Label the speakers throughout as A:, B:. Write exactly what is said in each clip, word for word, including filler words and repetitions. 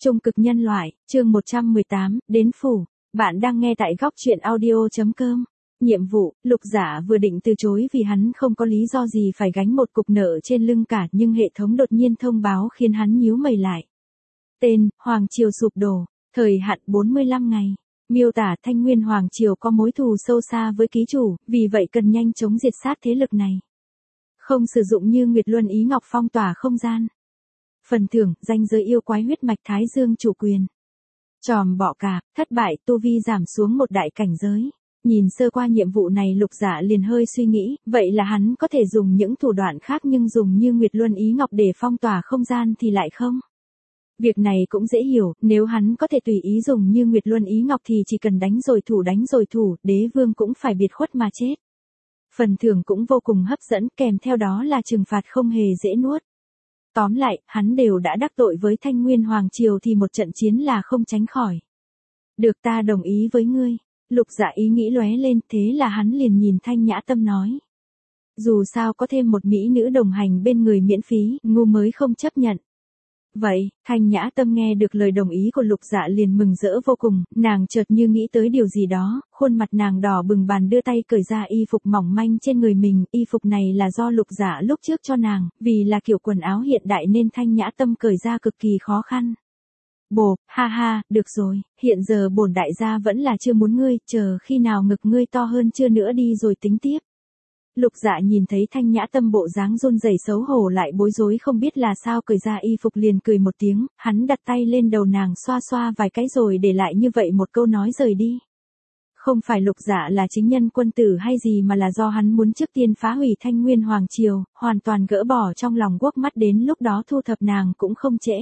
A: Trung cực nhân loại, chương một trăm mười tám, đến phủ. Bạn đang nghe tại góc truyện audio.com. Nhiệm vụ, Lục Giả vừa định từ chối vì hắn không có lý do gì phải gánh một cục nợ trên lưng cả, nhưng hệ thống đột nhiên thông báo khiến hắn nhíu mày lại. Tên, Hoàng Triều sụp đổ, thời hạn bốn mươi lăm ngày. Miêu tả Thanh Nguyên Hoàng Triều có mối thù sâu xa với ký chủ, vì vậy cần nhanh chóng diệt sát thế lực này. Không sử dụng như Nguyệt Luân Ý Ngọc phong tỏa không gian. Phần thưởng, danh giới yêu quái huyết mạch Thái Dương chủ quyền. Tròm bọ cạp, thất bại, tu vi giảm xuống một đại cảnh giới. Nhìn sơ qua nhiệm vụ này, Lục Giả liền hơi suy nghĩ, vậy là hắn có thể dùng những thủ đoạn khác, nhưng dùng như Nguyệt Luân Ý Ngọc để phong tỏa không gian thì lại không. Việc này cũng dễ hiểu, nếu hắn có thể tùy ý dùng như Nguyệt Luân Ý Ngọc thì chỉ cần đánh rồi thủ đánh rồi thủ, đế vương cũng phải biệt khuất mà chết. Phần thưởng cũng vô cùng hấp dẫn, kèm theo đó là trừng phạt không hề dễ nuốt. Tóm lại, hắn đều đã đắc tội với Thanh Nguyên Hoàng Triều thì một trận chiến là không tránh khỏi. Được, ta đồng ý với ngươi. Lục Dạ ý nghĩ lóe lên, thế là hắn liền nhìn Thanh Nhã Tâm nói. Dù sao có thêm một mỹ nữ đồng hành bên người miễn phí, ngu mới không chấp nhận. Vậy, Thanh Nhã Tâm nghe được lời đồng ý của Lục Dạ liền mừng rỡ vô cùng, nàng chợt như nghĩ tới điều gì đó, khuôn mặt nàng đỏ bừng bàn đưa tay cởi ra y phục mỏng manh trên người mình, y phục này là do Lục Dạ lúc trước cho nàng, vì là kiểu quần áo hiện đại nên Thanh Nhã Tâm cởi ra cực kỳ khó khăn. Bồ, ha ha, được rồi, hiện giờ bổn đại gia vẫn là chưa muốn ngươi, chờ khi nào ngực ngươi to hơn chưa nữa đi rồi tính tiếp. Lục Dạ nhìn thấy Thanh Nhã Tâm bộ dáng run rẩy xấu hổ lại bối rối không biết là sao cởi ra y phục liền cười một tiếng, hắn đặt tay lên đầu nàng xoa xoa vài cái rồi để lại như vậy một câu nói rời đi. Không phải Lục Dạ là chính nhân quân tử hay gì mà là do hắn muốn trước tiên phá hủy Thanh Nguyên Hoàng Triều, hoàn toàn gỡ bỏ trong lòng quốc mắt, đến lúc đó thu thập nàng cũng không trễ.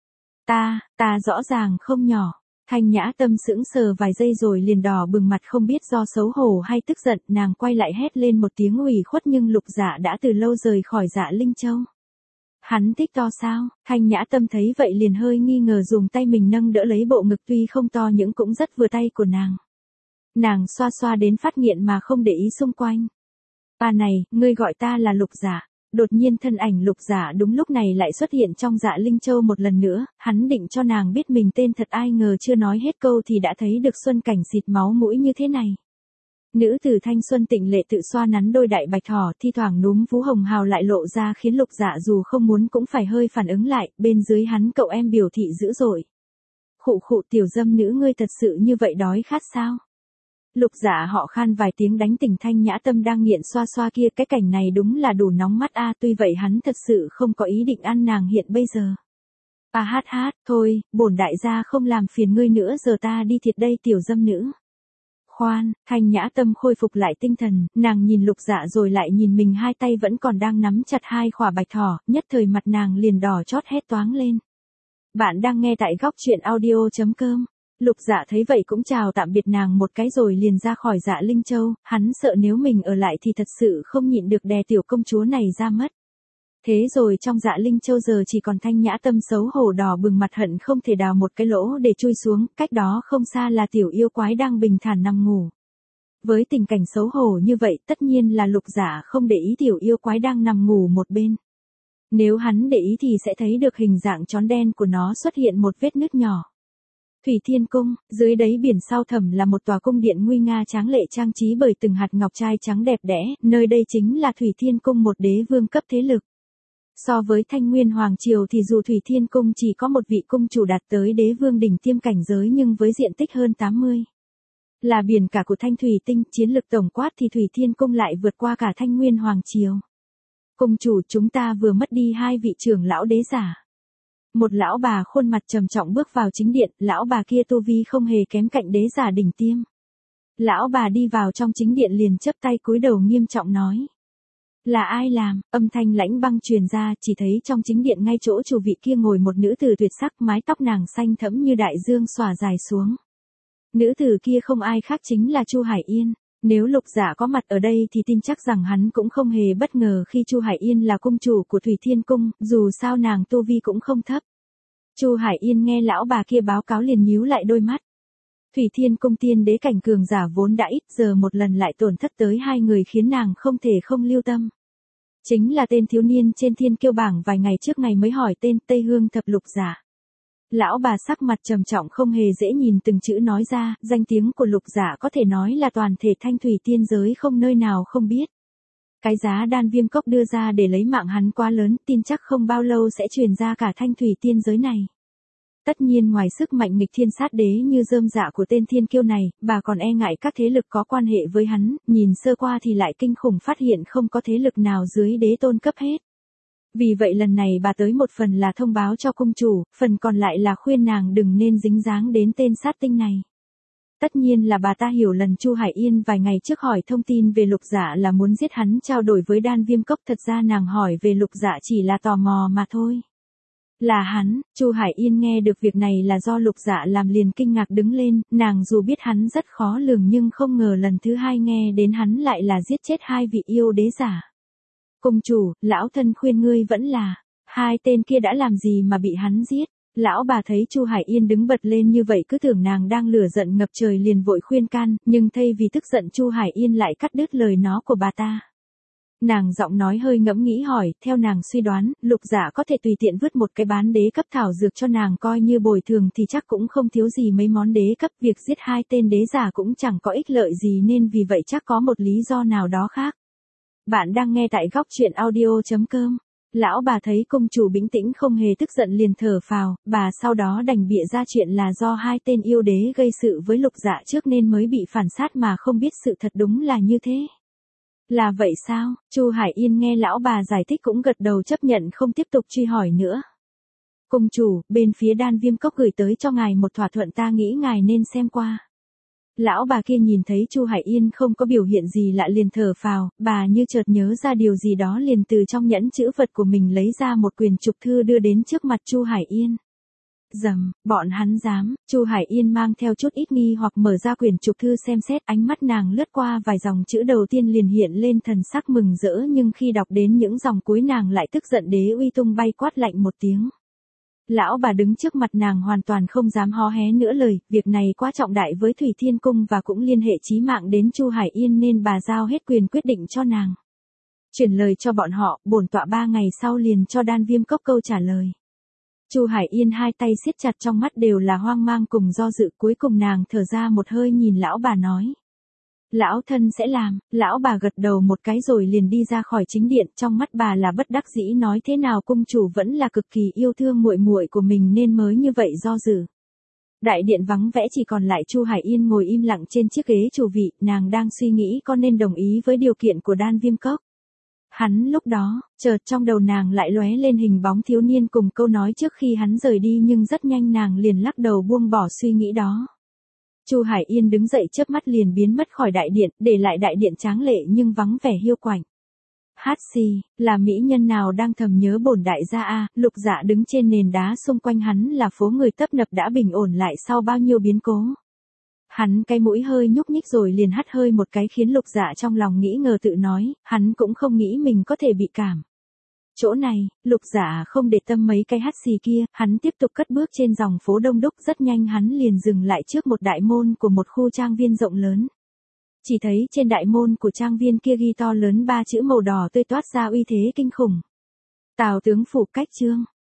A: Ta, ta rõ ràng không nhỏ. Thanh Nhã Tâm sững sờ vài giây rồi liền đỏ bừng mặt, không biết do xấu hổ hay tức giận, nàng quay lại hét lên một tiếng ủy khuất, nhưng Lục Dạ đã từ lâu rời khỏi Dạ Linh Châu. Hắn thích to sao? Thanh Nhã Tâm thấy vậy liền hơi nghi ngờ, dùng tay mình nâng đỡ lấy bộ ngực tuy không to nhưng cũng rất vừa tay của nàng. Nàng xoa xoa đến phát nghiện mà không để ý xung quanh. À này, ngươi gọi ta là Lục Dạ. Đột nhiên thân ảnh Lục Giả đúng lúc này lại xuất hiện trong Dạ Linh Châu một lần nữa, hắn định cho nàng biết mình tên thật, ai ngờ chưa nói hết câu thì đã thấy được Xuân Cảnh xịt máu mũi như thế này. Nữ tử thanh xuân tịnh lệ tự xoa nắn đôi đại bạch thỏ, thi thoảng núm vú hồng hào lại lộ ra khiến Lục Giả dù không muốn cũng phải hơi phản ứng lại, bên dưới hắn cậu em biểu thị dữ dội. Khụ khụ, tiểu dâm nữ ngươi thật sự như vậy đói khát sao? Lục Dạ họ khan vài tiếng đánh tỉnh Thanh Nhã Tâm đang nghiện xoa xoa kia, cái cảnh này đúng là đủ nóng mắt a, à, tuy vậy hắn thật sự không có ý định ăn nàng hiện bây giờ. À hát hát, thôi, bổn đại gia không làm phiền ngươi nữa, giờ ta đi thiệt đây tiểu dâm nữ. Khoan, Thanh Nhã Tâm khôi phục lại tinh thần, nàng nhìn Lục Dạ rồi lại nhìn mình, hai tay vẫn còn đang nắm chặt hai khỏa bạch thỏ, nhất thời mặt nàng liền đỏ chót hét toáng lên. Bạn đang nghe tại góc truyện audio.com. Lục Dạ thấy vậy cũng chào tạm biệt nàng một cái rồi liền ra khỏi Dạ Linh Châu, hắn sợ nếu mình ở lại thì thật sự không nhịn được đè tiểu công chúa này ra mất. Thế rồi trong Dạ Linh Châu giờ chỉ còn Thanh Nhã Tâm xấu hổ đỏ bừng mặt, hận không thể đào một cái lỗ để chui xuống, cách đó không xa là tiểu yêu quái đang bình thản nằm ngủ. Với tình cảnh xấu hổ như vậy tất nhiên là Lục Dạ không để ý tiểu yêu quái đang nằm ngủ một bên. Nếu hắn để ý thì sẽ thấy được hình dạng trón đen của nó xuất hiện một vết nứt nhỏ. Thủy Thiên Cung, dưới đáy biển sau thẳm là một tòa cung điện nguy nga tráng lệ trang trí bởi từng hạt ngọc trai trắng đẹp đẽ, nơi đây chính là Thủy Thiên Cung, một đế vương cấp thế lực. So với Thanh Nguyên Hoàng Triều thì dù Thủy Thiên Cung chỉ có một vị cung chủ đạt tới đế vương đỉnh tiêm cảnh giới nhưng với diện tích hơn tám mươi. Là biển cả của Thanh Thủy Tinh, chiến lực tổng quát thì Thủy Thiên Cung lại vượt qua cả Thanh Nguyên Hoàng Triều. Cung chủ, chúng ta vừa mất đi hai vị trưởng lão đế giả. Một lão bà khuôn mặt trầm trọng bước vào chính điện, lão bà kia tu vi không hề kém cạnh đế giả đỉnh tiêm. Lão bà đi vào trong chính điện liền chắp tay cúi đầu nghiêm trọng nói. Là ai làm? Âm thanh lãnh băng truyền ra, chỉ thấy trong chính điện ngay chỗ chủ vị kia ngồi một nữ tử tuyệt sắc, mái tóc nàng xanh thẫm như đại dương xõa dài xuống. Nữ tử kia không ai khác chính là Chu Hải Yên. Nếu Lục Dạ có mặt ở đây thì tin chắc rằng hắn cũng không hề bất ngờ khi Chu Hải Yên là cung chủ của Thủy Thiên Cung, dù sao nàng tu vi cũng không thấp. Chu Hải Yên nghe lão bà kia báo cáo liền nhíu lại đôi mắt. Thủy Thiên Cung tiên đế cảnh cường giả vốn đã ít, giờ một lần lại tổn thất tới hai người khiến nàng không thể không lưu tâm. Chính là tên thiếu niên trên thiên kiêu bảng vài ngày trước ngày mới hỏi tên Tây Hương Thập Lục Giả. Lão bà sắc mặt trầm trọng không hề dễ nhìn từng chữ nói ra, danh tiếng của Lục Dạ có thể nói là toàn thể Thanh Thủy tiên giới không nơi nào không biết. Cái giá đan viêm cốc đưa ra để lấy mạng hắn quá lớn, tin chắc không bao lâu sẽ truyền ra cả Thanh Thủy tiên giới này. Tất nhiên ngoài sức mạnh nghịch thiên sát đế như rơm dạ của tên thiên kiêu này, bà còn e ngại các thế lực có quan hệ với hắn, nhìn sơ qua thì lại kinh khủng phát hiện không có thế lực nào dưới đế tôn cấp hết. Vì vậy lần này bà tới một phần là thông báo cho cung chủ, phần còn lại là khuyên nàng đừng nên dính dáng đến tên sát tinh này. Tất nhiên là bà ta hiểu lần Chu Hải Yên vài ngày trước hỏi thông tin về Lục Dạ là muốn giết hắn trao đổi với đan viêm cốc, thật ra nàng hỏi về Lục Dạ chỉ là tò mò mà thôi. Là hắn. Chu Hải Yên nghe được việc này là do Lục Dạ làm liền kinh ngạc đứng lên, nàng dù biết hắn rất khó lường nhưng không ngờ lần thứ hai nghe đến hắn lại là giết chết hai vị yêu đế giả. Cung chủ, lão thân khuyên ngươi vẫn là, hai tên kia đã làm gì mà bị hắn giết? Lão bà thấy Chu Hải Yên đứng bật lên như vậy cứ tưởng nàng đang lửa giận ngập trời liền vội khuyên can, nhưng thay vì tức giận Chu Hải Yên lại cắt đứt lời nó của bà ta. Nàng giọng nói hơi ngẫm nghĩ hỏi, theo nàng suy đoán, Lục Dạ có thể tùy tiện vứt một cái bán đế cấp thảo dược cho nàng coi như bồi thường thì chắc cũng không thiếu gì mấy món đế cấp, việc giết hai tên đế giả cũng chẳng có ích lợi gì nên vì vậy chắc có một lý do nào đó khác. Bạn đang nghe tại góc truyện audio chấm com. Lão bà thấy công chủ bình tĩnh không hề tức giận liền thở phào, bà sau đó đành bịa ra chuyện là do hai tên yêu đế gây sự với Lục Dạ trước nên mới bị phản sát mà không biết sự thật đúng là như thế. Là vậy sao? Chu Hải Yên nghe lão bà giải thích cũng gật đầu chấp nhận không tiếp tục truy hỏi nữa. Công chủ, bên phía đan viêm cốc gửi tới cho ngài một thỏa thuận ta nghĩ ngài nên xem qua. Lão bà kia nhìn thấy Chu Hải Yên không có biểu hiện gì lạ liền thở phào, bà như chợt nhớ ra điều gì đó liền từ trong nhẫn chữ vật của mình lấy ra một quyển trục thư đưa đến trước mặt Chu Hải Yên. Dầm, bọn hắn dám, Chu Hải Yên mang theo chút ít nghi hoặc mở ra quyển trục thư xem xét, ánh mắt nàng lướt qua vài dòng chữ đầu tiên liền hiện lên thần sắc mừng rỡ nhưng khi đọc đến những dòng cuối nàng lại tức giận đế uy tung bay quát lạnh một tiếng. Lão bà đứng trước mặt nàng hoàn toàn không dám hó hé nữa lời, việc này quá trọng đại với Thủy Thiên Cung và cũng liên hệ chí mạng đến Chu Hải Yên nên bà giao hết quyền quyết định cho nàng. Chuyển lời cho bọn họ, bổn tọa ba ngày sau liền cho đan viêm cốc câu trả lời. Chu Hải Yên hai tay siết chặt trong mắt đều là hoang mang cùng do dự, cuối cùng nàng thở ra một hơi nhìn lão bà nói. Lão thân sẽ làm, lão bà gật đầu một cái rồi liền đi ra khỏi chính điện, trong mắt bà là bất đắc dĩ nói thế nào cung chủ vẫn là cực kỳ yêu thương muội muội của mình nên mới như vậy do dự. Đại điện vắng vẻ chỉ còn lại Chu Hải Yên ngồi im lặng trên chiếc ghế chủ vị, nàng đang suy nghĩ có nên đồng ý với điều kiện của đan viêm cốc. Hắn lúc đó, chợt trong đầu nàng lại lóe lên hình bóng thiếu niên cùng câu nói trước khi hắn rời đi nhưng rất nhanh nàng liền lắc đầu buông bỏ suy nghĩ đó. Chu Hải Yên đứng dậy chớp mắt liền biến mất khỏi đại điện, để lại đại điện tráng lệ nhưng vắng vẻ hiu quạnh. Hát xì, là mỹ nhân nào đang thầm nhớ bổn đại gia a? Lục Dạ đứng trên nền đá xung quanh hắn là phố người tấp nập đã bình ổn lại sau bao nhiêu biến cố. Hắn cái mũi hơi nhúc nhích rồi liền hắt hơi một cái khiến Lục Dạ trong lòng nghĩ ngờ tự nói, hắn cũng không nghĩ mình có thể bị cảm. Chỗ này, Lục Dạ không để tâm mấy cái hắt xì kia, hắn tiếp tục cất bước trên dòng phố đông đúc, rất nhanh hắn liền dừng lại trước một đại môn của một khu trang viên rộng lớn. Chỉ thấy trên đại môn của trang viên kia ghi to lớn ba chữ màu đỏ tươi toát ra uy thế kinh khủng. Tào tướng phủ cách trương,